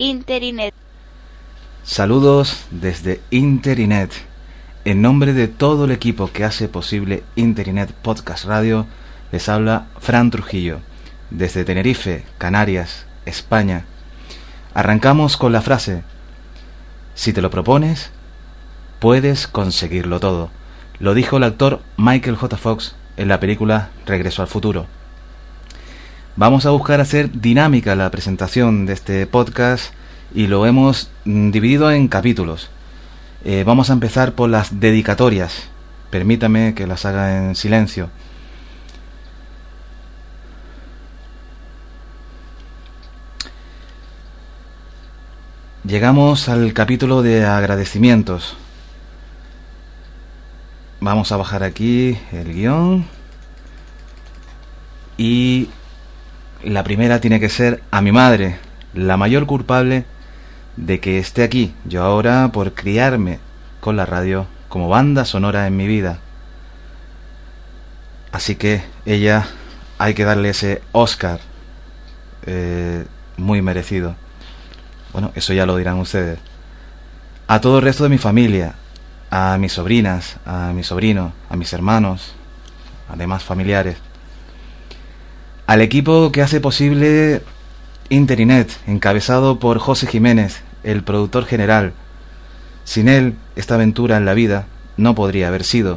Interinet. Saludos desde Interinet. En nombre de todo el equipo que hace posible Interinet Podcast Radio, les habla Fran Trujillo, desde Tenerife, Canarias, España. Arrancamos con la frase: si te lo propones, puedes conseguirlo todo. Lo dijo el actor Michael J. Fox en la película Regreso al Futuro. Vamos a buscar hacer dinámica la presentación de este podcast y lo hemos dividido en capítulos. Vamos a empezar por las dedicatorias. Permítame que las haga en silencio. Llegamos al capítulo de agradecimientos. Vamos a bajar aquí el guión. Y la primera tiene que ser a mi madre, la mayor culpable de que esté aquí yo ahora, por criarme con la radio como banda sonora en mi vida. Así que ella, hay que darle ese Oscar muy merecido. Bueno, eso ya lo dirán ustedes. A todo el resto de mi familia, a mis sobrinas, a mi sobrino, a mis hermanos, a demás familiares, al equipo que hace posible Interinet, encabezado por José Jiménez, el productor general. Sin él, esta aventura en la vida no podría haber sido.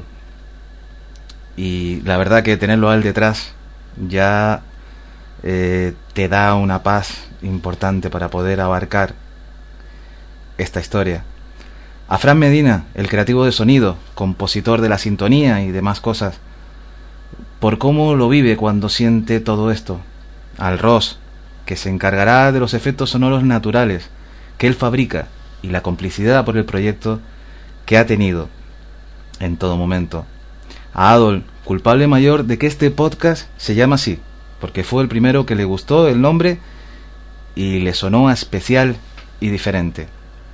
Y la verdad que tenerlo a él detrás ya te da una paz importante para poder abarcar esta historia. A Fran Medina, el creativo de sonido, compositor de la sintonía y demás cosas, por cómo lo vive cuando siente todo esto. Al Ross, que se encargará de los efectos sonoros naturales que él fabrica y la complicidad por el proyecto que ha tenido en todo momento. A Adol, culpable mayor de que este podcast se llama así, porque fue el primero que le gustó el nombre y le sonó a especial y diferente.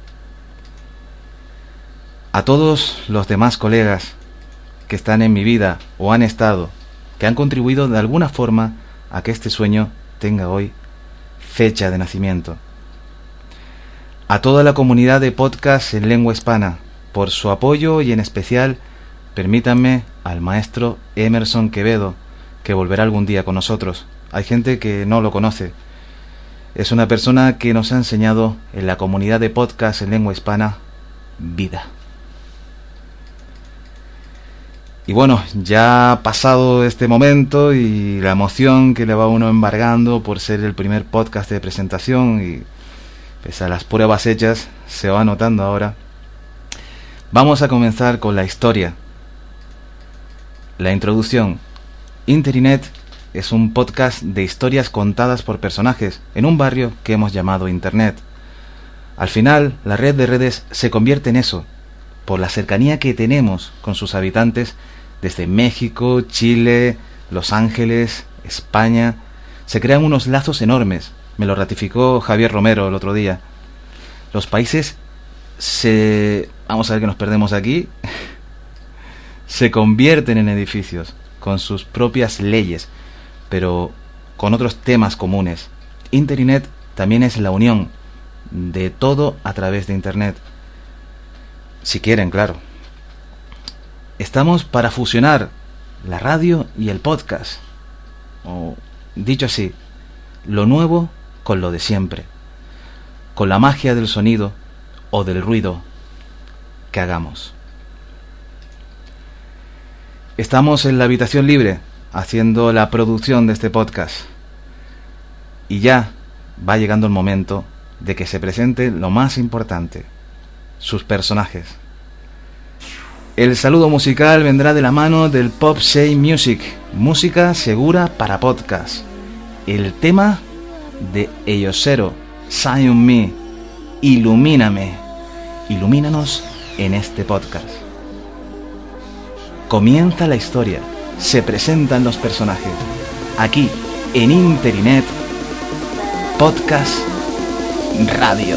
A todos los demás colegas que están en mi vida o han estado, que han contribuido de alguna forma a que este sueño tenga hoy fecha de nacimiento. A toda la comunidad de podcast en lengua hispana por su apoyo, y en especial permítanme al maestro Emerson Quevedo, que volverá algún día con nosotros. Hay gente que no lo conoce. Es una persona que nos ha enseñado en la comunidad de podcast en lengua hispana vida. Y bueno, ya ha pasado este momento y la emoción que le va a uno embargando por ser el primer podcast de presentación, y pese a las pruebas hechas, se va notando ahora. Vamos a comenzar con la historia. La introducción. Interinet es un podcast de historias contadas por personajes en un barrio que hemos llamado Internet. Al final, la red de redes se convierte en eso, por la cercanía que tenemos con sus habitantes desde México, Chile, Los Ángeles, España. Se crean unos lazos enormes. Me lo ratificó Javier Romero el otro día. Los países vamos a ver que nos perdemos aquí. Se convierten en edificios con sus propias leyes, pero con otros temas comunes. Interinet también es la unión de todo a través de Internet. Si quieren, claro. Estamos para fusionar la radio y el podcast. O, dicho así, lo nuevo con lo de siempre. Con la magia del sonido o del ruido que hagamos. Estamos en la habitación libre haciendo la producción de este podcast. Y ya va llegando el momento de que se presente lo más importante: sus personajes. El saludo musical vendrá de la mano del Pop Say Music, música segura para podcast. El tema de Eyosero, Shine on Me, Ilumíname, ilumínanos en este podcast. Comienza la historia, se presentan los personajes, aquí en Interinet Podcast Radio.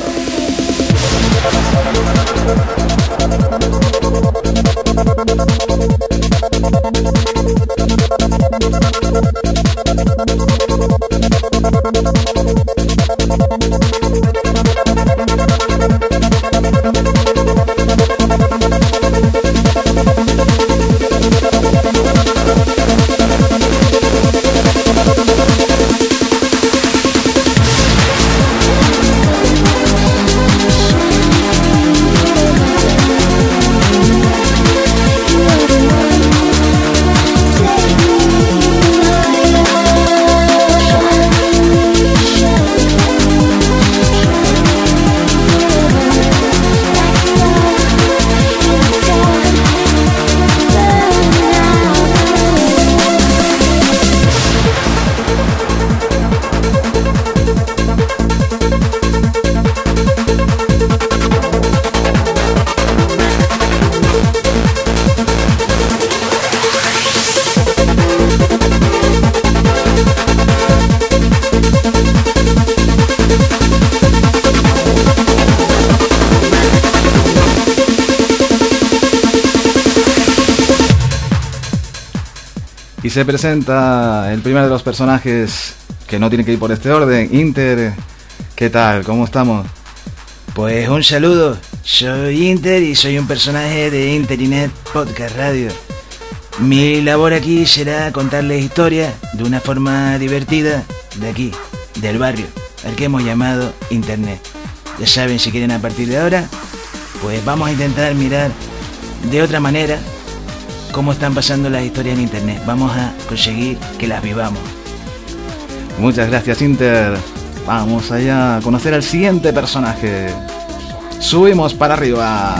Y se presenta el primero de los personajes que no tiene que ir por este orden. Inter, ¿qué tal? ¿Cómo estamos? Pues un saludo, soy Inter y soy un personaje de Interinet Podcast Radio. Mi labor aquí será contarles historias de una forma divertida de aquí, del barrio, al que hemos llamado Internet. Ya saben, si quieren a partir de ahora, pues vamos a intentar mirar de otra manera cómo están pasando las historias en Internet. Vamos a conseguir que las vivamos. Muchas gracias, Inter. Vamos allá a conocer al siguiente personaje. Subimos para arriba.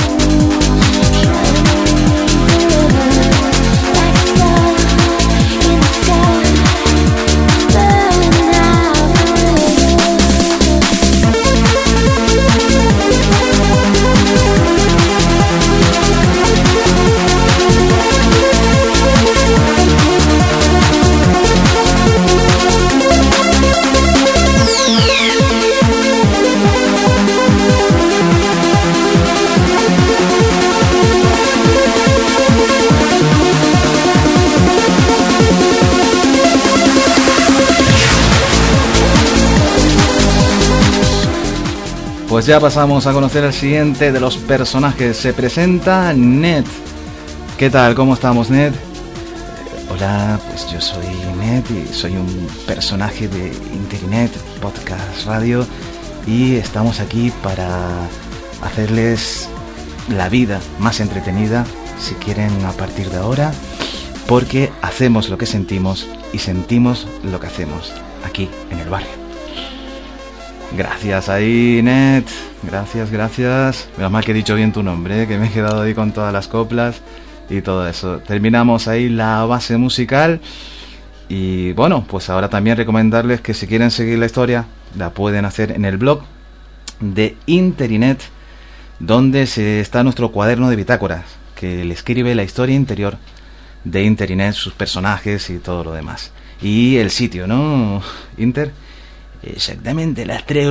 Pues ya pasamos a conocer al siguiente de los personajes. Se presenta Ned. ¿Qué tal? ¿Cómo estamos, Ned? Hola, pues yo soy Ned y soy un personaje de Internet Podcast Radio y estamos aquí para hacerles la vida más entretenida, si quieren, a partir de ahora, porque hacemos lo que sentimos y sentimos lo que hacemos aquí en el barrio. Gracias ahí, Ned. Gracias. Menos mal que he dicho bien tu nombre, que me he quedado ahí con todas las coplas y todo eso. Terminamos ahí la base musical. Y bueno, pues ahora también recomendarles que si quieren seguir la historia, la pueden hacer en el blog de Interinet, donde está nuestro cuaderno de bitácoras, que le escribe la historia interior de Interinet, sus personajes y todo lo demás. Y el sitio, ¿no, Inter? Exactamente, las 3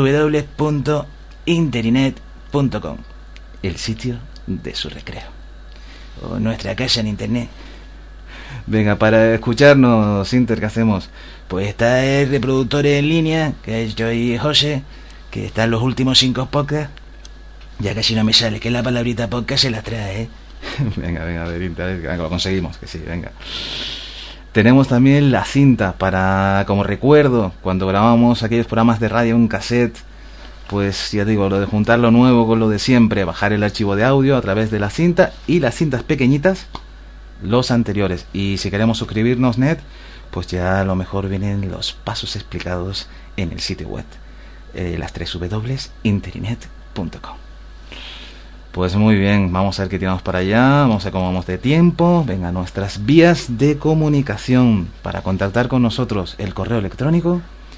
www.interinet.com, el sitio de su recreo, o nuestra casa en internet. Venga, para escucharnos, Inter, ¿qué hacemos? Pues está el reproductor en línea, que es yo y José, que están los últimos 5 podcasts. Ya casi no me sale, que la palabrita podcast se las trae, ¿eh? Venga, a ver, Inter, venga, lo conseguimos, que sí, venga. Tenemos también la cinta para, como recuerdo, cuando grabamos aquellos programas de radio en cassette, pues ya digo, lo de juntar lo nuevo con lo de siempre, bajar el archivo de audio a través de la cinta y las cintas pequeñitas, los anteriores. Y si queremos suscribirnos, Ned, pues ya a lo mejor vienen los pasos explicados en el sitio web, las 3 www.interinet.com. Pues muy bien, vamos a ver qué tiramos para allá, vamos a ver cómo vamos de tiempo. Venga, nuestras vías de comunicación para contactar con nosotros: el correo electrónico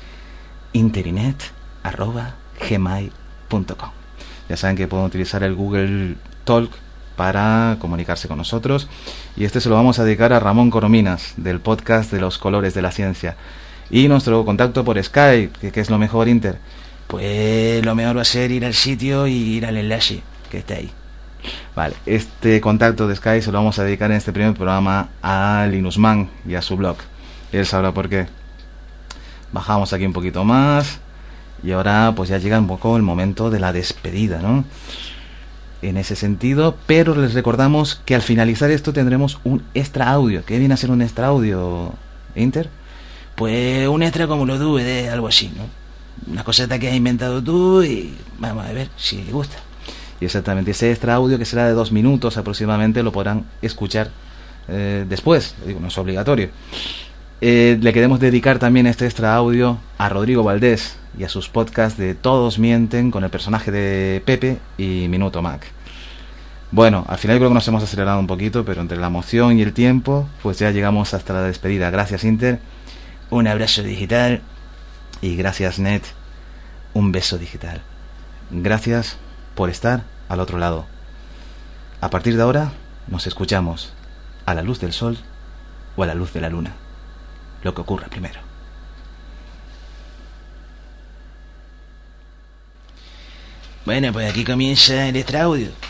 interinet@gmail.com. Ya saben que pueden utilizar el Google Talk para comunicarse con nosotros, y este se lo vamos a dedicar a Ramón Corominas, del podcast de los colores de la ciencia. Y nuestro contacto por Skype, que es lo mejor, Inter. Pues lo mejor va a ser ir al sitio y ir al enlace que está ahí. Vale, este contacto de Sky se lo vamos a dedicar en este primer programa a Linusman y a su blog. Él sabrá por qué. Bajamos aquí un poquito más y ahora pues ya llega un poco el momento de la despedida, ¿no? En ese sentido, pero les recordamos que al finalizar esto tendremos un extra audio. ¿Qué viene a ser un extra audio, Inter? Pues un extra como los DVD, algo así, ¿no? Una coseta que has inventado tú y vamos a ver si le gusta. Y exactamente, ese extra audio, que será de 2 minutos aproximadamente, lo podrán escuchar después. Digo, no es obligatorio. Le queremos dedicar también este extra audio a Rodrigo Valdés y a sus podcasts de Todos Mienten, con el personaje de Pepe y Minuto Mac. Bueno, al final creo que nos hemos acelerado un poquito, pero entre la emoción y el tiempo, pues ya llegamos hasta la despedida. Gracias, Inter. Un abrazo digital. Y gracias, Ned. Un beso digital. Gracias por estar al otro lado. A partir de ahora nos escuchamos a la luz del sol o a la luz de la luna, lo que ocurra primero. Bueno, pues aquí comienza el extra audio.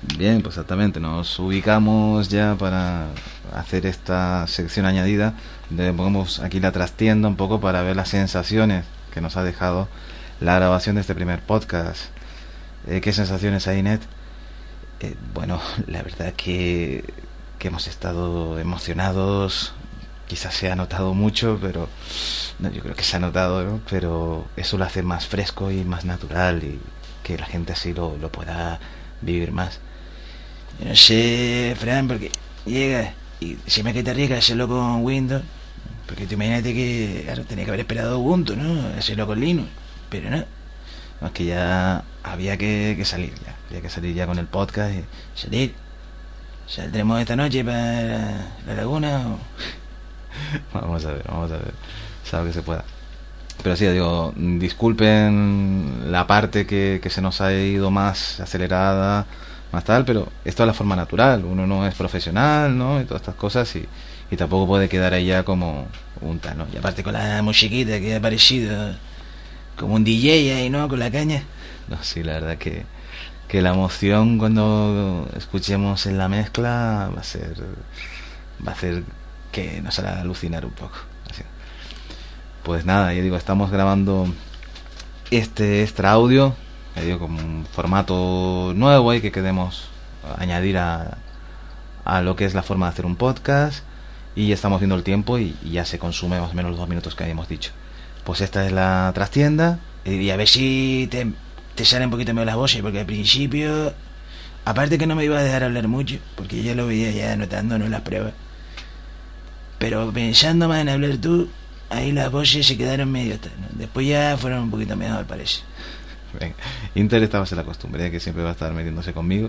Bien, pues exactamente, nos ubicamos ya para hacer esta sección añadida, donde pongamos aquí la trastienda un poco para ver las sensaciones que nos ha dejado la grabación de este primer podcast. ¿Qué sensaciones hay, Net? Bueno, la verdad que hemos estado emocionados, quizás se ha notado mucho, pero no, yo creo que se ha notado, ¿no? Pero eso lo hace más fresco y más natural y que la gente así lo pueda vivir más. Yo no sé, Fran, porque llega y se me queda rica hacerlo con Windows. Porque tú imagínate que claro, tenía que haber esperado Ubuntu, ¿no? Hacerlo con Linux. Pero no. No, es que ya había que salir, ya. Había que salir ya con el podcast y Salir. ¿Saldremos esta noche para la laguna o...? vamos a ver, sabe que se pueda. Pero sí, digo, disculpen la parte que se nos ha ido más acelerada, más tal, pero esto es la forma natural. Uno no es profesional, ¿no? Y todas estas cosas y tampoco puede quedar ahí ya como un tal, ¿no? Y aparte con la musiquita que ha aparecido como un DJ ahí, ¿no? Con la caña. No, sí, la verdad que la emoción cuando escuchemos en la mezcla va a hacer que nos haga alucinar un poco. Así. Pues nada, ya digo, estamos grabando este extra audio, ya digo, como un formato nuevo ahí que queremos añadir a lo que es la forma de hacer un podcast, y ya estamos viendo el tiempo y ya se consume más o menos los 2 minutos que habíamos dicho. Pues esta es la trastienda. Y a ver si te salen un poquito mejor las voces, porque al principio, aparte que no me iba a dejar hablar mucho, porque yo lo veía ya anotando, no las pruebas. Pero pensando más en hablar tú, ahí las voces se quedaron medio tal, ¿no? Después ya fueron un poquito mejor, parece. Venga, Inter esta va a ser la costumbre, que siempre va a estar metiéndose conmigo.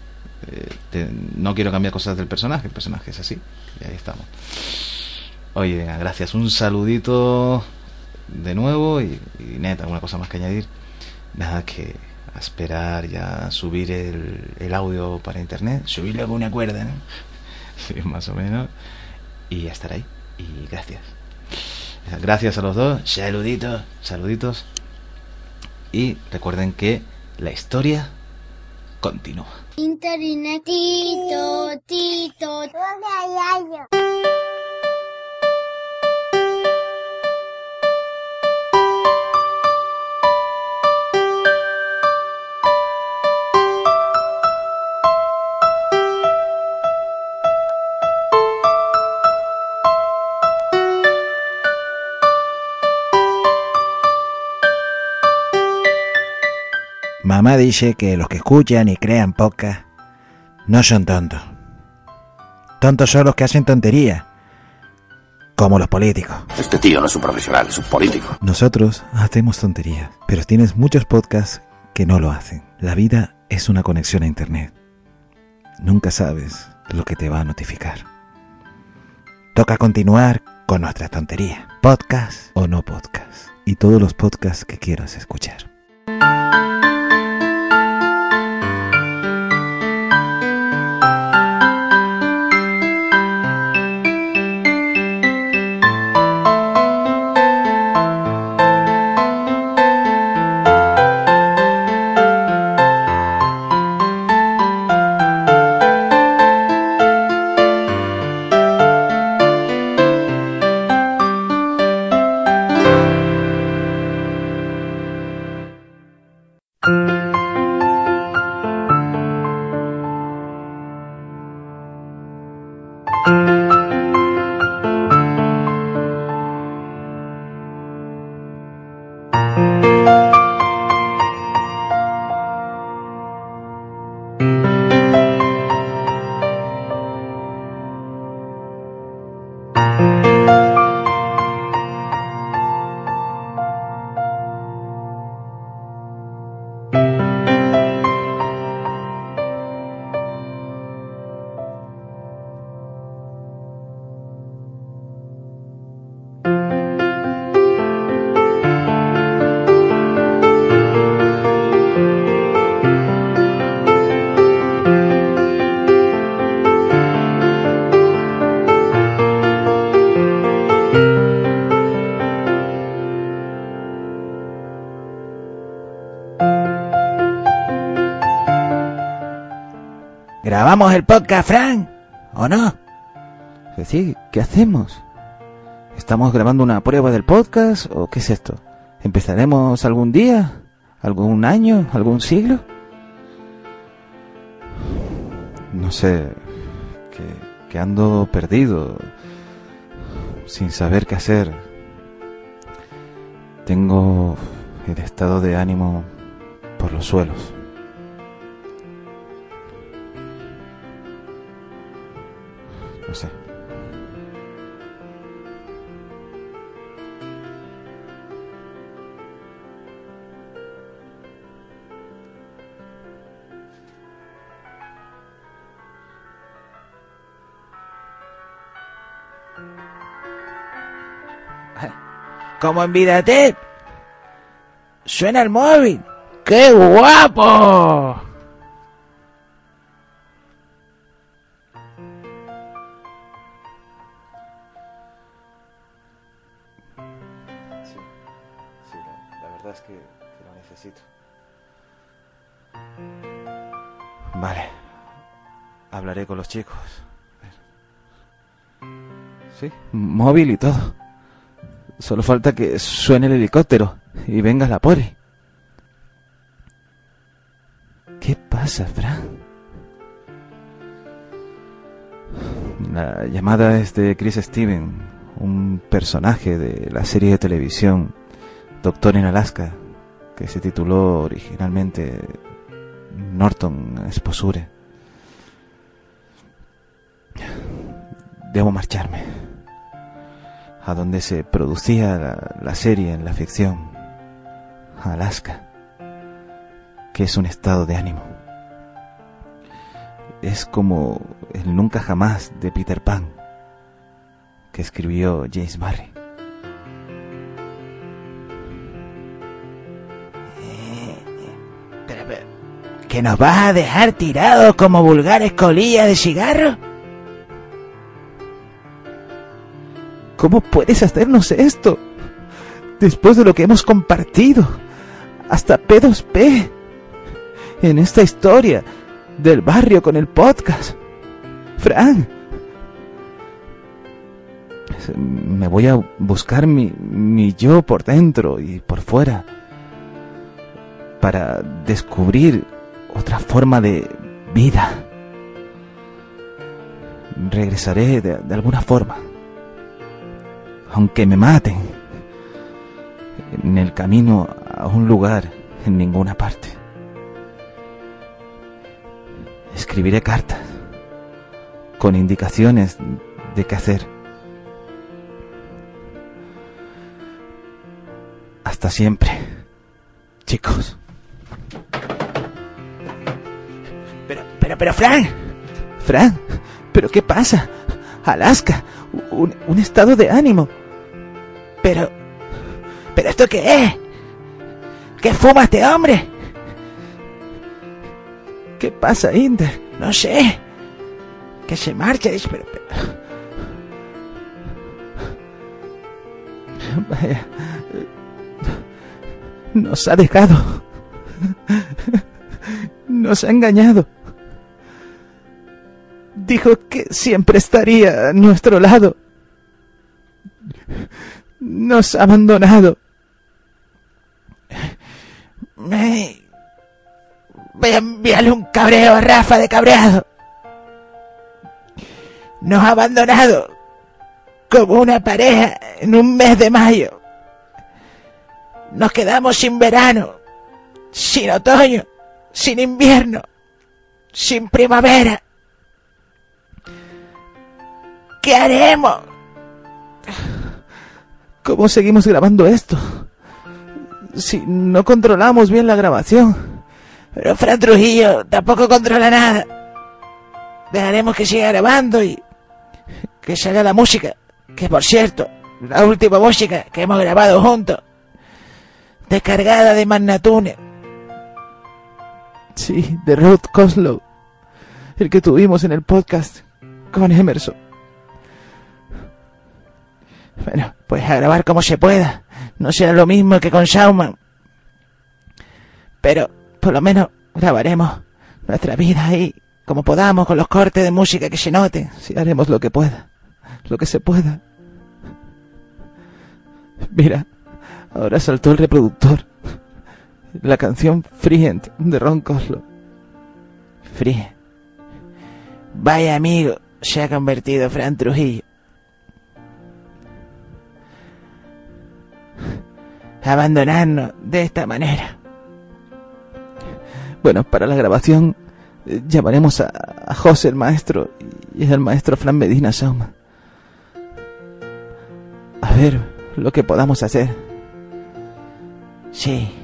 No quiero cambiar cosas del personaje, el personaje es así, y ahí estamos. Oye, venga, gracias, un saludito de nuevo y neta, alguna cosa más que añadir. Nada, que a esperar ya subir el audio para internet. Subirlo con una cuerda, ¿no? Sí, más o menos. Y estar ahí. Y gracias. Gracias a los dos. Saluditos. Y recuerden que la historia continúa. Internetito, tito, Mamá dice que los que escuchan y crean podcast no son tontos. Tontos son los que hacen tonterías, como los políticos. Este tío no es un profesional, es un político. Nosotros hacemos tonterías, pero tienes muchos podcasts que no lo hacen. La vida es una conexión a internet. Nunca sabes lo que te va a notificar. Toca continuar con nuestra tontería. Podcast o no podcast. Y todos los podcasts que quieras escuchar. ¿Grabamos el podcast, Fran? ¿O no? Sí, ¿qué hacemos? ¿Estamos grabando una prueba del podcast o qué es esto? ¿Empezaremos algún día? ¿Algún año? ¿Algún siglo? No sé, que ando perdido, sin saber qué hacer. Tengo el estado de ánimo por los suelos. No sé. Como en Vidatep. Suena el móvil. ¡Qué guapo! Sí, la verdad es que lo necesito. Vale, hablaré con los chicos. Sí, móvil y todo. Solo falta que suene el helicóptero y venga la poli. ¿Qué pasa, Fran? La llamada es de Chris Steven, un personaje de la serie de televisión Doctor en Alaska, que se tituló originalmente Norton Exposure. Debo marcharme a donde se producía la serie en la ficción, a Alaska, que es un estado de ánimo. Es como el Nunca Jamás de Peter Pan, que escribió James Barrie. Pero, ¿que nos vas a dejar tirados como vulgares colillas de cigarro? ¿Cómo puedes hacernos esto? Después de lo que hemos compartido, hasta P2P, en esta historia del barrio con el podcast. Fran, me voy a buscar mi yo por dentro y por fuera, para descubrir otra forma de vida. Regresaré de alguna forma, aunque me maten, en el camino a un lugar en ninguna parte. Escribiré cartas con indicaciones de qué hacer. Hasta siempre, chicos. Pero Fran, ¿pero qué pasa? Alaska, un estado de ánimo. Pero ¿esto qué es? ¿Qué fuma este hombre? ¿Qué pasa, Inter? No sé. Que se marcha, pero... Vaya, nos ha dejado. Nos ha engañado. Dijo que siempre estaría a nuestro lado. Nos ha abandonado. Voy a enviarle un cabreo a Rafa de cabreado. Nos ha abandonado como una pareja en un mes de mayo. Nos quedamos sin verano, sin otoño, sin invierno, sin primavera. ¿Qué haremos? ¿Cómo seguimos grabando esto? Si no controlamos bien la grabación. Pero Fran Trujillo tampoco controla nada. Dejaremos que siga grabando y que salga la música. Que por cierto, la última música que hemos grabado juntos, descargada de Magnatune. Sí, de Rod Coslow, el que tuvimos en el podcast con Emerson. Bueno, pues a grabar como se pueda. No será lo mismo que con Shauman, pero por lo menos grabaremos nuestra vida y como podamos, con los cortes de música que se noten. Sí, haremos lo que pueda, lo que se pueda. Mira, ahora saltó el reproductor. La canción Friend de Ron Koslow. Friend. Vaya amigo, se ha convertido Fran Trujillo. Abandonarnos de esta manera. Bueno, para la grabación llamaremos a José el maestro y al maestro Fran Medina Sauma. A ver lo que podamos hacer. Sí.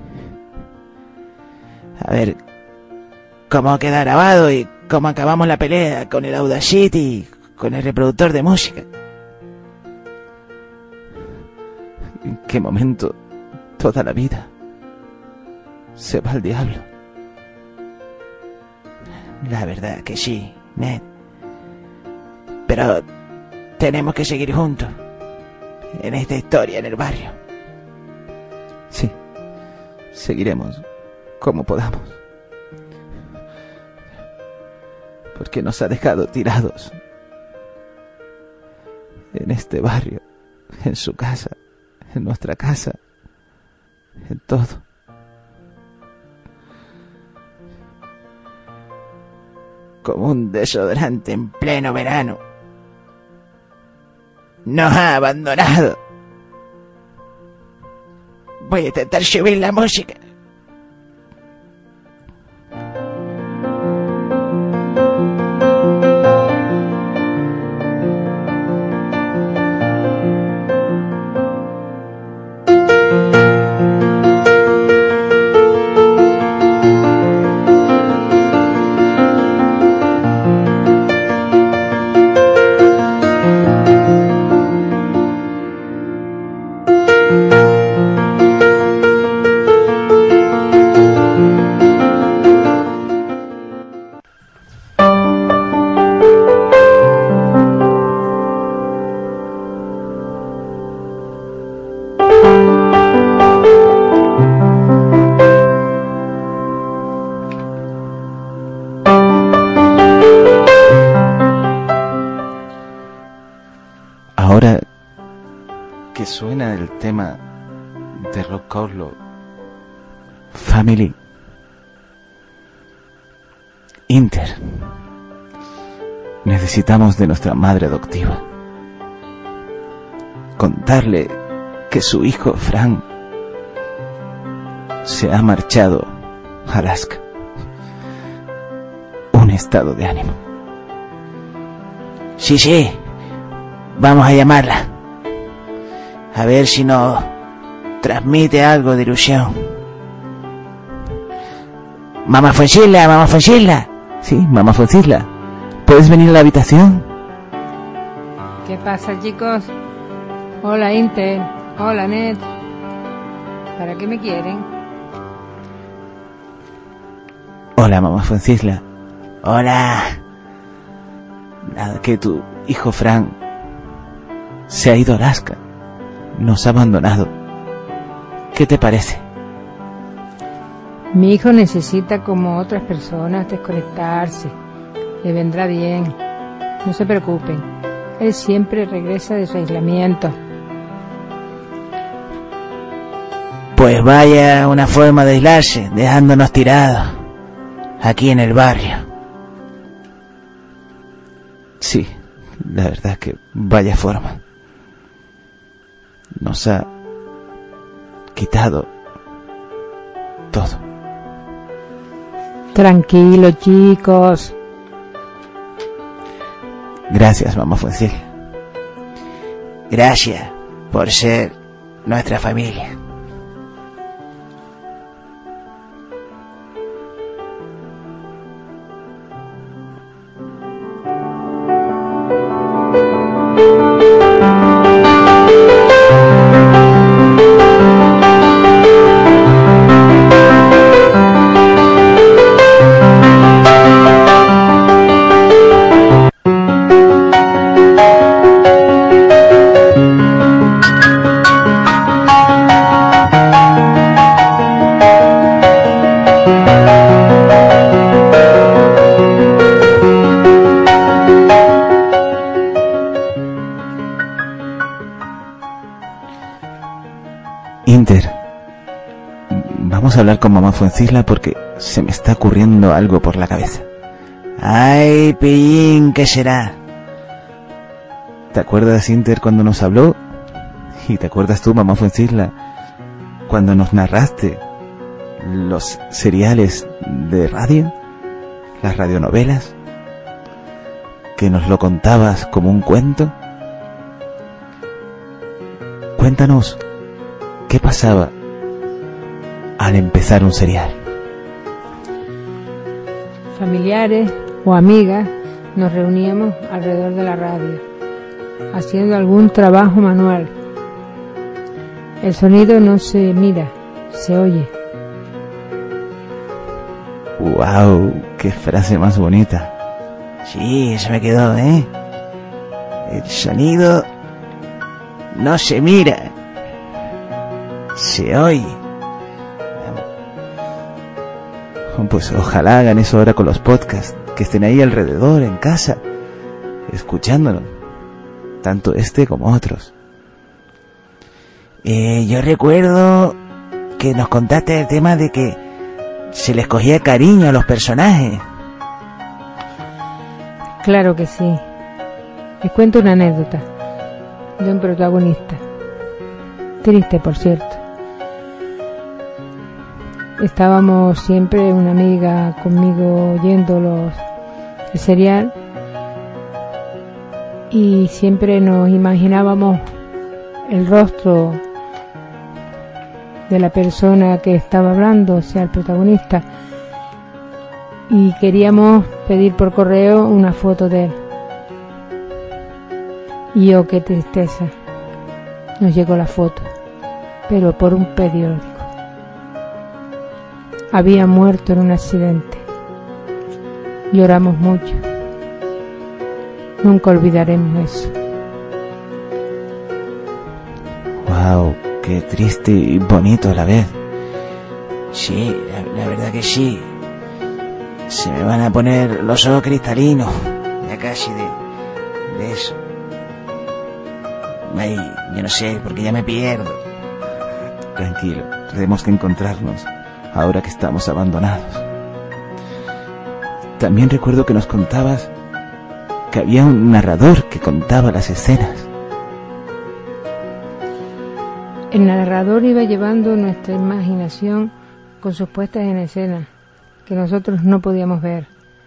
A ver cómo queda grabado y cómo acabamos la pelea con el Audacity, con el reproductor de música. ¿En qué momento toda la vida se va al diablo? La verdad que sí, Ned. Pero tenemos que seguir juntos en esta historia en el barrio. Sí, seguiremos como podamos. Porque nos ha dejado tirados en este barrio, en su casa, en nuestra casa, en todo. Como un desodorante en pleno verano. Nos ha abandonado. Voy a intentar subir la música. Ahora que suena el tema de Ron Koslow, Family, Inter, necesitamos de nuestra madre adoptiva. Contarle que su hijo Frank se ha marchado a Alaska. Un estado de ánimo. Sí, vamos a llamarla. A ver si nos transmite algo de ilusión. Mamá Foncisla. Sí, mamá Foncisla. ¿Puedes venir a la habitación? ¿Qué pasa, chicos? Hola, Inter. Hola, Ned. ¿Para qué me quieren? Hola, mamá Foncisla. Hola. Nada, que tu hijo Frank se ha ido a Alaska. Nos ha abandonado. ¿Qué te parece? Mi hijo necesita, como otras personas, desconectarse. Le vendrá bien. No se preocupen. Él siempre regresa de su aislamiento. Pues vaya una forma de aislarse, dejándonos tirados aquí en el barrio. Sí, la verdad es que vaya forma. Nos ha quitado todo. Tranquilo, chicos. Gracias, mamá Foncisla. Gracias por ser nuestra familia. a hablar con mamá Fuencisla porque se me está ocurriendo algo por la cabeza. Ay, pillín, ¿qué será? ¿Te acuerdas, Inter, cuando nos habló? ¿Y te acuerdas tú, mamá Fuencisla, cuando nos narraste los seriales de radio, las radionovelas, que nos lo contabas como un cuento? Cuéntanos, ¿qué pasaba al empezar un serial? Familiares o amigas nos reuníamos alrededor de la radio, haciendo algún trabajo manual. El sonido no se mira, se oye. ¡Wow! ¡Qué frase más bonita! Sí, eso me quedó, ¿eh? El sonido no se mira, se oye. Pues ojalá hagan eso ahora con los podcasts, que estén ahí alrededor, en casa, escuchándonos, tanto este como otros. Yo recuerdo que nos contaste el tema de que se les cogía cariño a los personajes. Claro que sí. Les cuento una anécdota de un protagonista. Triste, por cierto. Estábamos siempre una amiga conmigo oyendo el serial y siempre nos imaginábamos el rostro de la persona que estaba hablando, o sea, el protagonista, y queríamos pedir por correo una foto de él. Y oh, qué tristeza, nos llegó la foto, pero por un periódico. Había muerto en un accidente. Lloramos mucho. Nunca olvidaremos eso. ¡Wow! ¡Qué triste y bonito a la vez! Sí, la verdad que sí. Se me van a poner los ojos cristalinos, ya casi de eso. Ay, yo no sé, porque ya me pierdo. Tranquilo, tenemos que encontrarnos ahora que estamos abandonados. También recuerdo que nos contabas que había un narrador que contaba las escenas. El narrador iba llevando nuestra imaginación con sus puestas en escena, que nosotros no podíamos ver.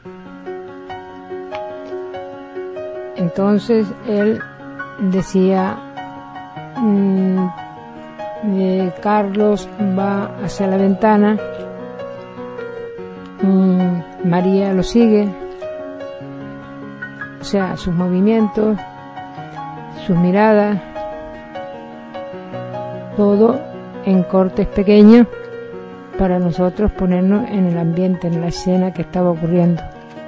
Entonces él decía, Carlos va hacia la ventana, María lo sigue, o sea, sus movimientos, sus miradas, todo en cortes pequeños para nosotros ponernos en el ambiente, en la escena que estaba ocurriendo.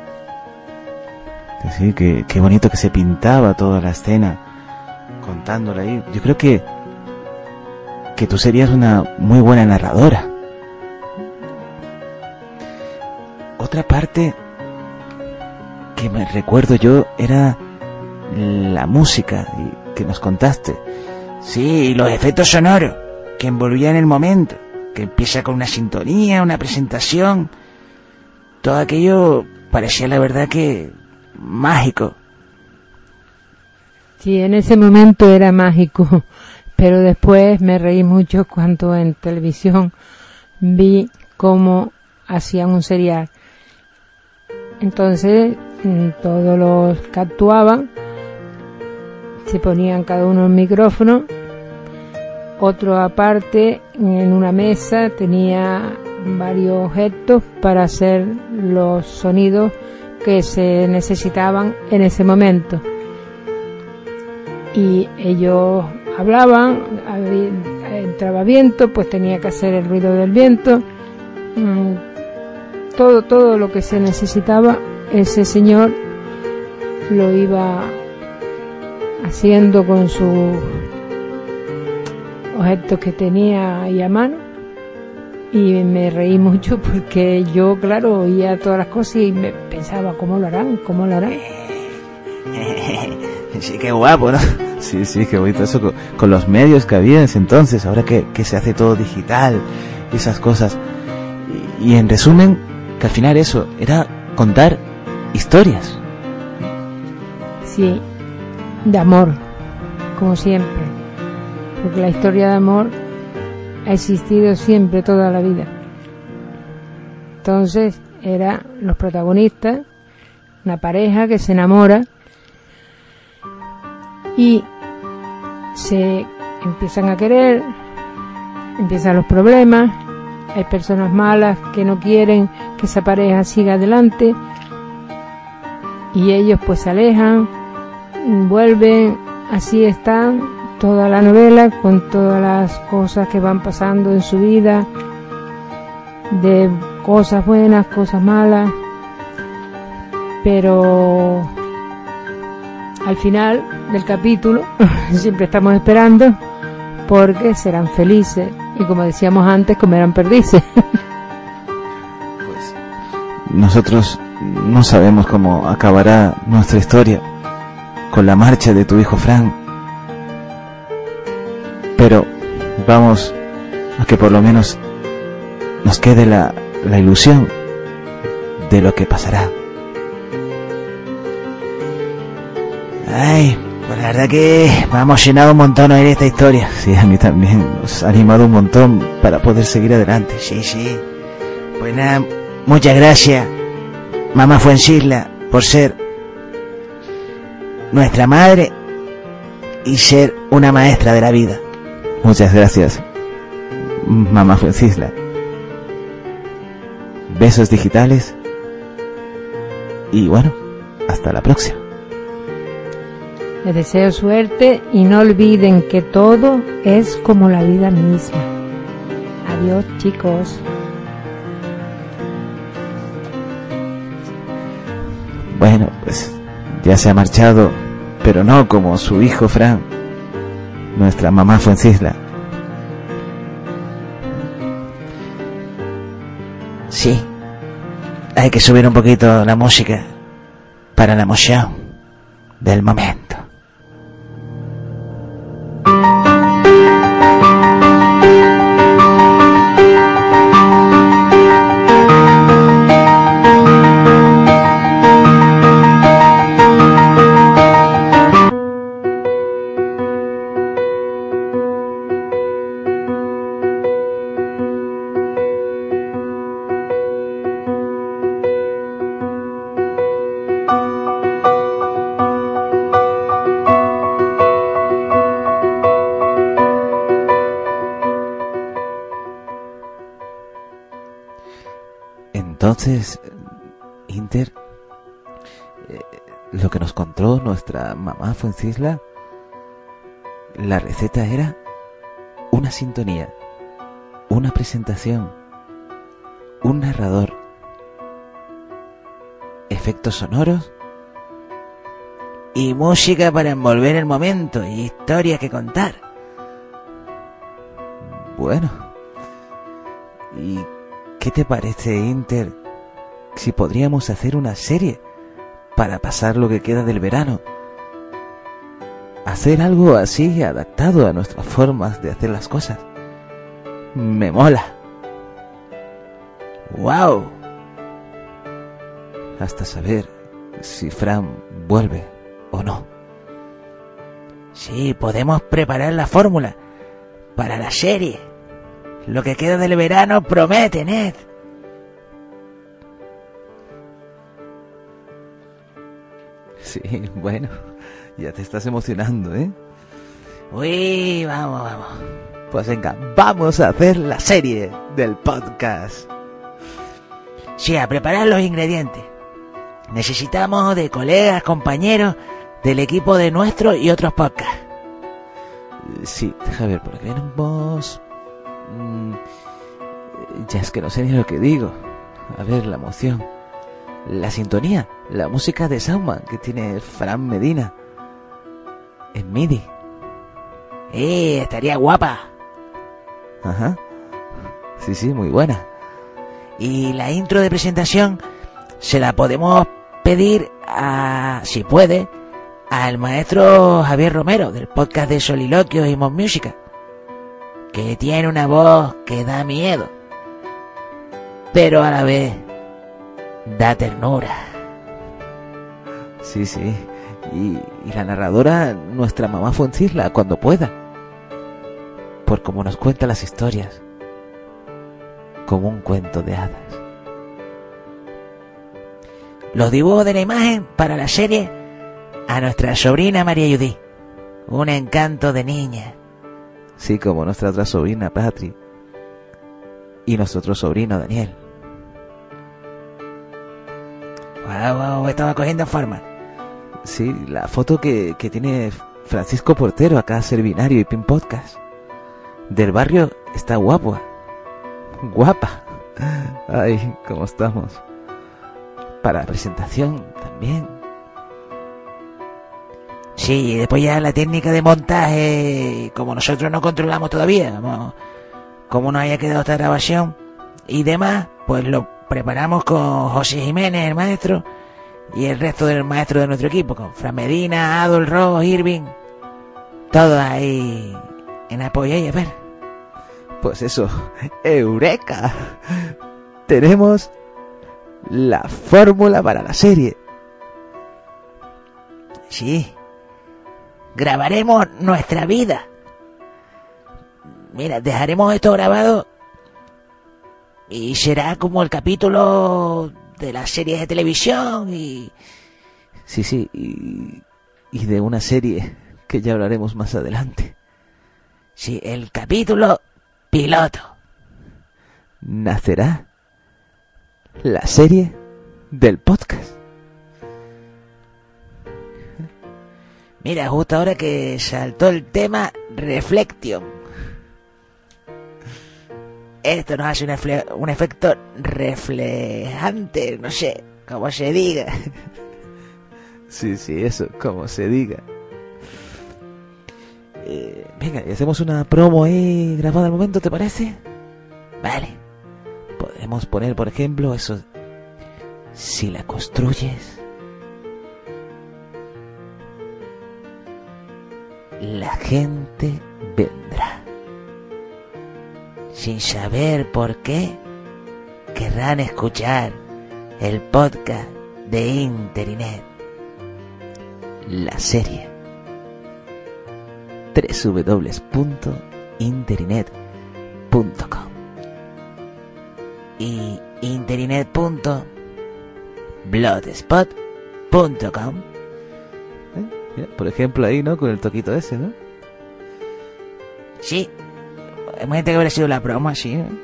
Sí, qué bonito que se pintaba toda la escena contándola ahí. Yo creo que tú serías una muy buena narradora. Otra parte que me recuerdo yo era la música que nos contaste. Sí, los efectos sonoros que envolvían el momento, que empieza con una sintonía, una presentación. Todo aquello parecía, la verdad, que mágico. Sí, en ese momento era mágico, pero después me reí mucho cuando en televisión vi cómo hacían un serial. Entonces, todos los que actuaban se ponían cada uno un micrófono, otro aparte en una mesa tenía varios objetos para hacer los sonidos que se necesitaban en ese momento. Y ellos hablaban, entraba viento, pues tenía que hacer el ruido del viento. Todo lo que se necesitaba, ese señor lo iba haciendo con sus objetos que tenía ahí a mano. Y me reí mucho porque yo, claro, oía todas las cosas y me pensaba, ¿cómo lo harán? Sí, qué guapo, ¿no? Sí, qué bonito eso con los medios que había en ese entonces, ahora que se hace todo digital y esas cosas. Y en resumen, que al final eso era contar historias. Sí, de amor, como siempre, porque la historia de amor ha existido siempre, toda la vida. Entonces, eran los protagonistas, una pareja que se enamora y se empiezan a querer, empiezan los problemas, hay personas malas que no quieren que esa pareja siga adelante y ellos pues se alejan, vuelven, así están toda la novela con todas las cosas que van pasando en su vida, de cosas buenas, cosas malas, pero al final del capítulo siempre estamos esperando porque serán felices y, como decíamos antes, comerán perdices. Pues nosotros no sabemos cómo acabará nuestra historia con la marcha de tu hijo Fran, pero vamos a que por lo menos nos quede la ilusión de lo que pasará. Ay, pues la verdad que me ha emocionado un montón oír esta historia. Sí, a mí también nos ha animado un montón para poder seguir adelante. Sí. Pues nada, muchas gracias, mamá Fuencisla, por ser nuestra madre y ser una maestra de la vida. Muchas gracias, mamá Fuencisla. Besos digitales y bueno, hasta la próxima. Les deseo suerte y no olviden que todo es como la vida misma. Adiós, chicos. Bueno, pues ya se ha marchado, pero no como su hijo Fran, nuestra mamá Fuencisla. Sí, hay que subir un poquito la música para la emoción del momento. Entonces, Inter, lo que nos contó nuestra mamá Fuencisla, la receta era una sintonía, una presentación, un narrador, efectos sonoros y música para envolver el momento y historia que contar. Bueno, ¿y qué te parece, Inter, si podríamos hacer una serie para pasar lo que queda del verano? Hacer algo así adaptado a nuestras formas de hacer las cosas. Me mola. ¡Wow! Hasta saber si Fran vuelve o no. Sí, podemos preparar la fórmula para la serie. Lo que queda del verano promete, Ned. Sí, bueno, ya te estás emocionando, ¿eh? Uy, vamos. Pues venga, vamos a hacer la serie del podcast. Sí, a preparar los ingredientes. Necesitamos de colegas, compañeros del equipo de nuestro y otros podcasts. Sí, deja ver, por aquí venimos. Ya es que no sé ni lo que digo. A ver, la emoción, la sintonía, la música de Soundman que tiene Fran Medina en MIDI. Estaría guapa. Ajá. Sí, muy buena. Y la intro de presentación se la podemos pedir si puede, al maestro Javier Romero del podcast de Soliloquios y Mod Música, que tiene una voz que da miedo. pero a la vez da ternura. Sí, sí. Y la narradora, nuestra mamá Fuencisla, cuando pueda. Por como nos cuenta las historias. Como un cuento de hadas. Los dibujos de la imagen para la serie a nuestra sobrina María Judí. Un encanto de niña. Sí, como nuestra otra sobrina Patri. Y nuestro otro sobrino Daniel. Wow, estaba cogiendo forma. Sí, la foto que tiene Francisco Portero acá, Servinario y Pin Podcast. Del barrio está guapo. Guapa. Ay, cómo estamos. Para la presentación también. Sí, y después ya la técnica de montaje, como nosotros no controlamos todavía, como no haya quedado esta grabación y demás, pues lo preparamos con José Jiménez, el maestro, y el resto del maestro de nuestro equipo, con Fran Medina, Adol, Ross, Irving, todos ahí en apoyo. Y a ver. Pues eso, ¡eureka! Tenemos la fórmula para la serie. Sí. Grabaremos nuestra vida. Mira, dejaremos esto grabado y será como el capítulo de las series de televisión y... Sí, y de una serie que ya hablaremos más adelante. Sí, el capítulo piloto. Nacerá la serie del podcast. Mira, justo ahora que saltó el tema Reflection. Esto nos hace un efecto reflejante, no sé, como se diga. Sí, eso, como se diga. Venga, y hacemos una promo ahí grabada al momento, ¿te parece? Vale. Podemos poner, por ejemplo, eso. Si la construyes, la gente vendrá. Sin saber por qué, querrán escuchar el podcast de Interinet. La serie. www.interinet.com y interinet.blogspot.com. Mira, por ejemplo ahí, ¿no? Con el toquito ese, ¿no? Sí. Imagínate que hubiera sido la promo así, ¿no?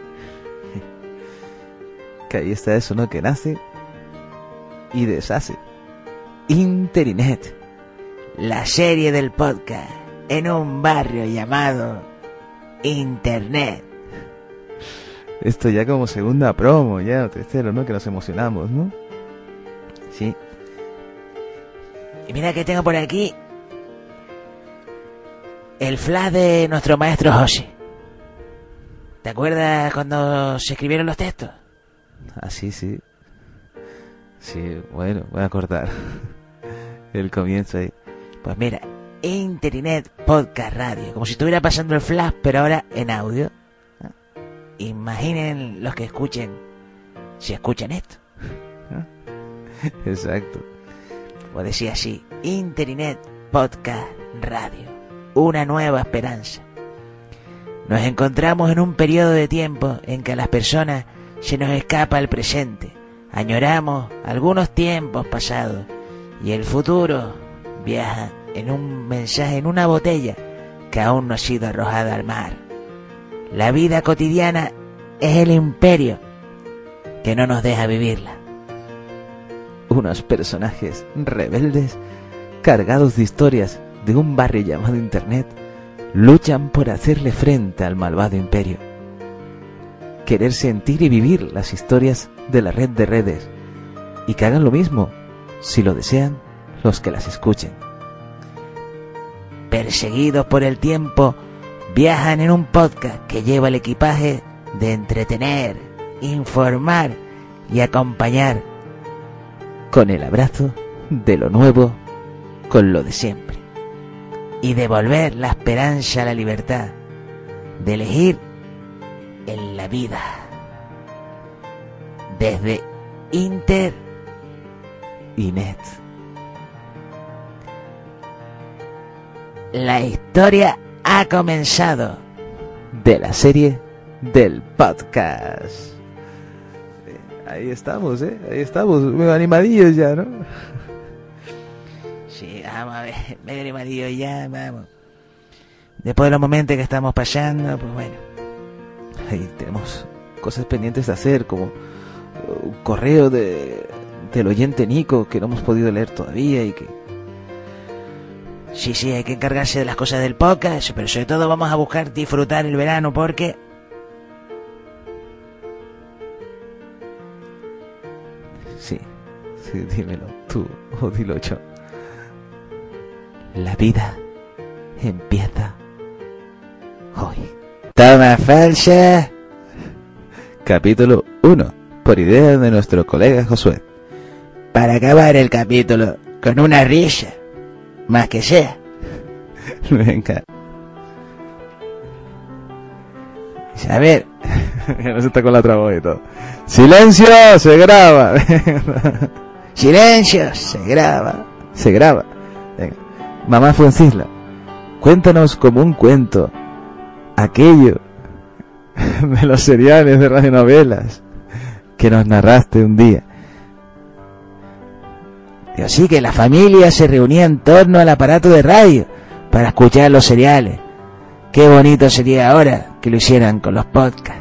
Que ahí está eso, ¿no? Que nace y deshace. Interinet. La serie del podcast en un barrio llamado Internet. Esto ya como segunda promo, ya, o tercero, ¿no? Que nos emocionamos, ¿no? Sí. Y mira que tengo por aquí el flash de nuestro maestro José. ¿Te acuerdas cuando se escribieron los textos? Ah, sí. Sí, bueno, voy a cortar el comienzo ahí. Pues mira, Internet Podcast Radio, como si estuviera pasando el flash, pero ahora en audio. Imaginen los que escuchen, si escuchan esto. Exacto. Pues decía así, Internet Podcast Radio, una nueva esperanza. Nos encontramos en un periodo de tiempo en que a las personas se nos escapa el presente. Añoramos algunos tiempos pasados y el futuro viaja en un mensaje en una botella que aún no ha sido arrojada al mar. La vida cotidiana es el imperio que no nos deja vivirla. Unos personajes rebeldes, cargados de historias de un barrio llamado Internet, luchan por hacerle frente al malvado imperio. Querer sentir y vivir las historias de la red de redes y que hagan lo mismo, si lo desean, los que las escuchen. Perseguidos por el tiempo, viajan en un podcast que lleva el equipaje de entretener, informar y acompañar, con el abrazo de lo nuevo con lo de siempre, y devolver la esperanza a la libertad de elegir en la vida. desde Inter y Net. La historia ha comenzado De la serie del podcast. Ahí estamos, ahí estamos, medio animadillos ya, ¿no? Sí, vamos a ver, medio animadillo ya, vamos. Después de los momentos que estamos pasando, pues bueno. Ahí tenemos cosas pendientes de hacer, como un correo del oyente Nico que no hemos podido leer todavía y que... Sí, hay que encargarse de las cosas del podcast, pero sobre todo vamos a buscar disfrutar el verano porque... Sí, dímelo tú o dilo yo. La vida empieza hoy. Toma falsa. Capítulo 1, por idea de nuestro colega Josué. Para acabar el capítulo con una risa, más que sea. Venga. A ver. Ya no se está con la traba y todo. ¡Silencio! ¡Se graba! Silencio, se graba. Se graba. Venga. Mamá Fuencisla, cuéntanos como un cuento aquello de los seriales de radionovelas que nos narraste un día. Y así que la familia se reunía en torno al aparato de radio para escuchar los seriales. Qué bonito sería ahora que lo hicieran con los podcasts.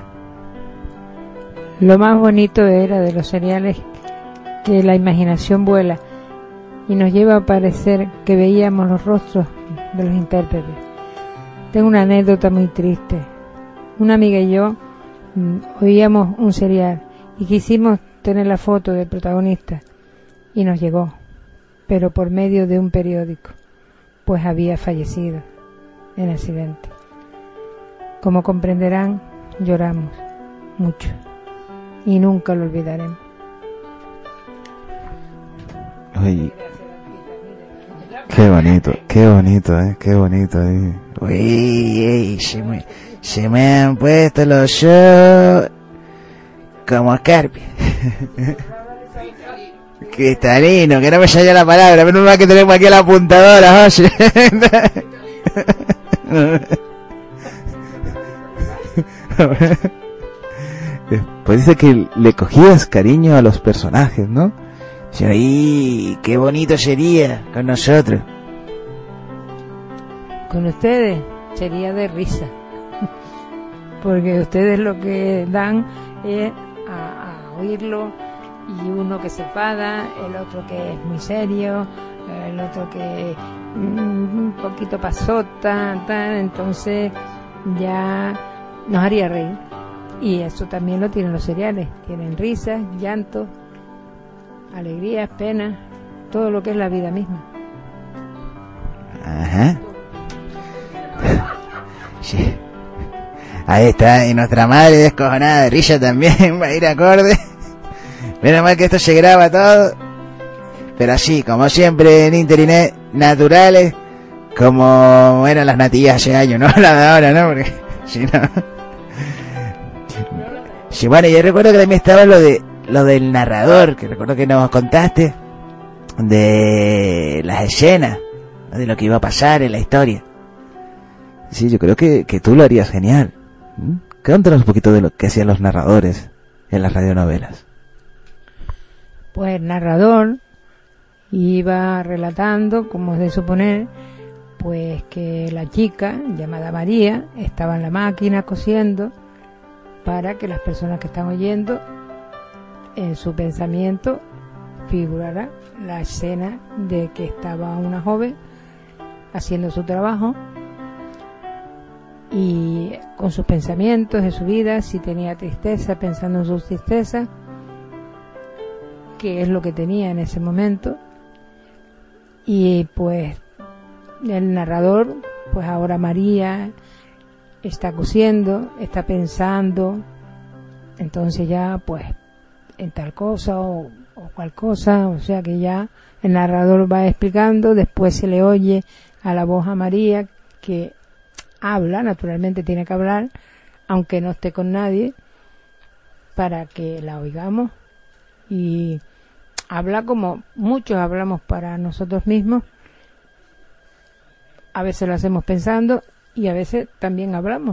Lo más bonito era de los seriales que la imaginación vuela y nos lleva a parecer que veíamos los rostros de los intérpretes. Tengo una anécdota muy triste. Una amiga y yo oíamos un serial y quisimos tener la foto del protagonista y nos llegó, pero por medio de un periódico, pues había fallecido en accidente. Como comprenderán, lloramos mucho y nunca lo olvidaremos. Uy, qué bonito, qué bonito. Uy, se me han puesto los ojos como escarpia. Cristalino, que no me sale la palabra, menos mal que tenemos aquí a la apuntadora, oye. Pues dice que le cogías cariño a los personajes, ¿no? Sí, qué bonito sería con nosotros. Con ustedes sería de risa, porque ustedes lo que dan es a oírlo, y uno que se enfada, el otro que es muy serio, el otro que un poquito pasota, tal, entonces ya nos haría reír. Y eso también lo tienen los seriales, tienen risas, llantos, alegrías, penas, todo lo que es la vida misma. Ajá. Sí. Ahí está, y nuestra madre descojonada de risa también va a ir acorde. Menos mal que esto se graba todo. Pero así, como siempre en Internet, naturales, como eran las natillas hace años, no la de ahora, ¿no? Porque si no... Sí, bueno, yo recuerdo que también estaba lo del narrador, que recuerdo que nos contaste de las escenas, ¿no? De lo que iba a pasar en la historia. Sí, yo creo que tú lo harías genial. Cuéntanos un poquito de lo que hacían los narradores en las radionovelas. Pues el narrador iba relatando, como es de suponer, pues que la chica, llamada María, estaba en la máquina cosiendo para que las personas que están oyendo, en su pensamiento, figurara la escena de que estaba una joven haciendo su trabajo y con sus pensamientos de su vida, si tenía tristeza, pensando en sus tristezas, qué es lo que tenía en ese momento. Y pues el narrador, pues ahora María está cosiendo, está pensando, entonces ya pues en tal cosa o cual cosa, o sea que ya el narrador va explicando, después se le oye a la voz a María que habla, naturalmente tiene que hablar, aunque no esté con nadie, para que la oigamos y habla como muchos hablamos para nosotros mismos. A veces lo hacemos pensando y a veces también hablamos.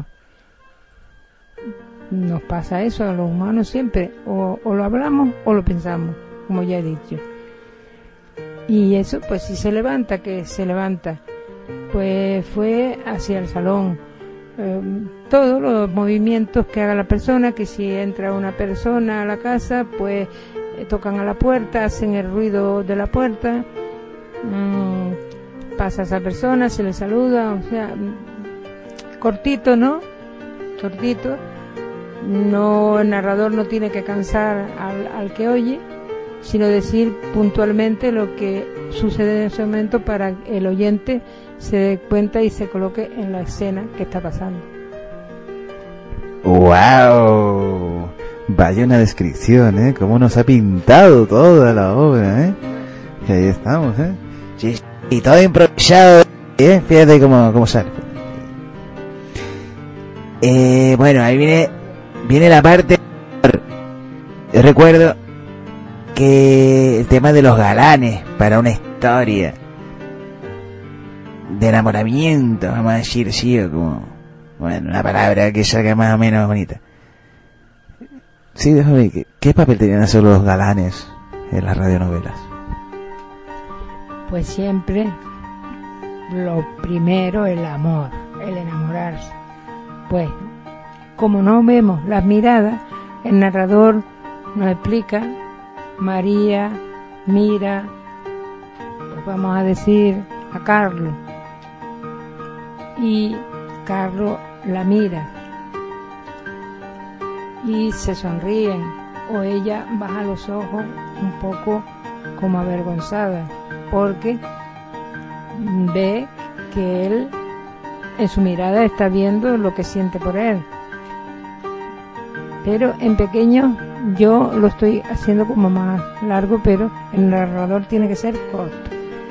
Nos pasa eso a los humanos siempre, o lo hablamos o lo pensamos, como ya he dicho. Y eso, pues si se levanta, que se levanta, pues fue hacia el salón. Todos los movimientos que haga la persona, que si entra una persona a la casa, pues tocan a la puerta, hacen el ruido de la puerta, pasa esa persona, se le saluda, o sea, cortito, ¿no? Cortito. No, el narrador no tiene que cansar al que oye, sino decir puntualmente lo que sucede en ese momento para que el oyente se dé cuenta y se coloque en la escena que está pasando. ¡Wow! Vaya una descripción, ¿eh? Cómo nos ha pintado toda la obra, ¿eh? Y ahí estamos, ¿eh? Sí, y todo improvisado, ¿eh? Fíjate cómo sale. Bueno, ahí viene la parte. Yo recuerdo que el tema de los galanes para una historia de enamoramiento, vamos a decir, sí, o como, bueno, una palabra que salga más o menos bonita. Sí, déjame, ¿qué papel tenían esos los galanes en las radionovelas? Pues siempre lo primero, el amor, el enamorarse. Pues como no vemos las miradas, el narrador nos explica: María mira, pues vamos a decir, a Carlos, y Carlos la mira y se sonríen, o ella baja los ojos un poco como avergonzada porque ve que él en su mirada está viendo lo que siente por él. Pero en pequeño yo lo estoy haciendo como más largo, pero el narrador tiene que ser corto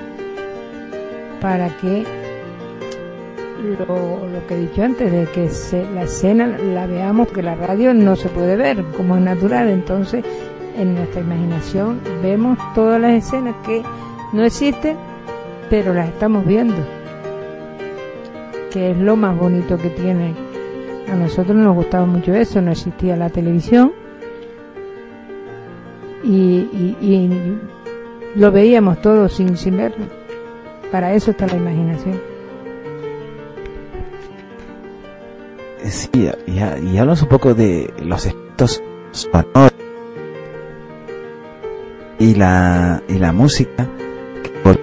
para que lo que he dicho antes, de que la escena la veamos, que la radio no se puede ver como es natural. Entonces en nuestra imaginación vemos todas las escenas que no existen, pero las estamos viendo, que es lo más bonito que tiene. A nosotros nos gustaba mucho eso, no existía la televisión y lo veíamos todo sin verlo. Para eso está la imaginación. Sí, y hablamos un poco de los efectos sonoros y la música que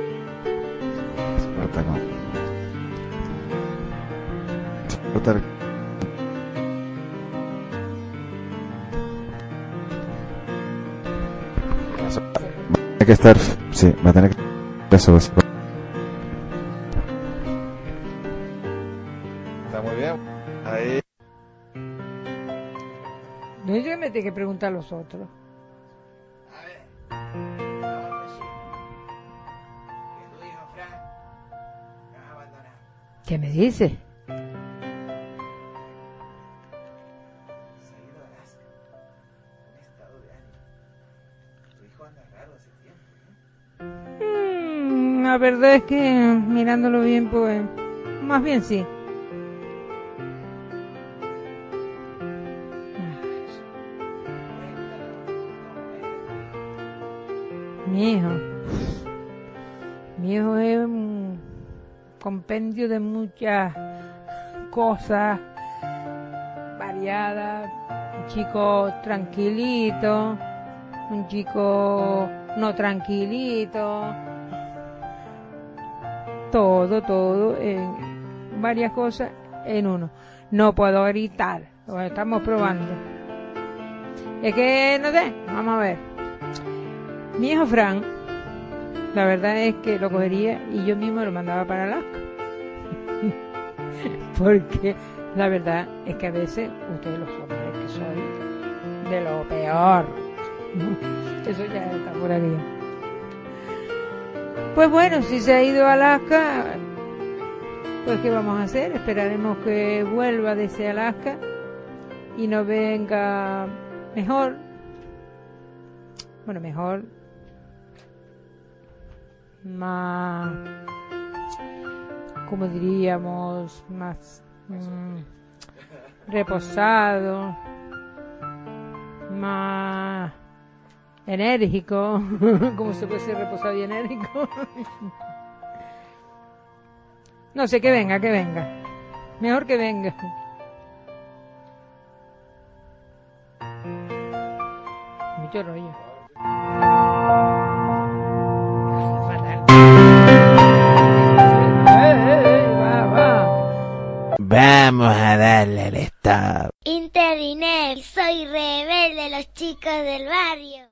va a tener que estar, sí, va a tener que eso. Está muy bien. Ahí. No, yo me tengo que preguntar a los otros. A ver, vamos a decir que tu hijo Frank nos ha abandonado. ¿Qué me dices? Se ha ido a Alaska, un estado de ánimo. Tu hijo anda raro hace tiempo, ¿no? La verdad es que mirándolo bien, pues más bien sí. Mi hijo es un compendio de muchas cosas variadas. Un chico tranquilito, un chico no tranquilito, todo, varias cosas en uno. No puedo gritar, lo estamos probando. Es que no sé, vamos a ver. Mi hijo Frank, la verdad es que lo cogería y yo mismo lo mandaba para Alaska. Porque la verdad es que a veces ustedes los hombres que soy de lo peor, ¿no? Eso ya está por aquí. Pues bueno, si se ha ido a Alaska, pues ¿qué vamos a hacer? Esperaremos que vuelva desde Alaska y nos venga mejor. bueno, mejor, más, como diríamos, más reposado, más enérgico. ¿Cómo se puede ser reposado y enérgico? No sé, que venga, mejor que venga. Mucho rollo. Vamos a darle al stop. Internet, soy rebelde, los chicos del barrio.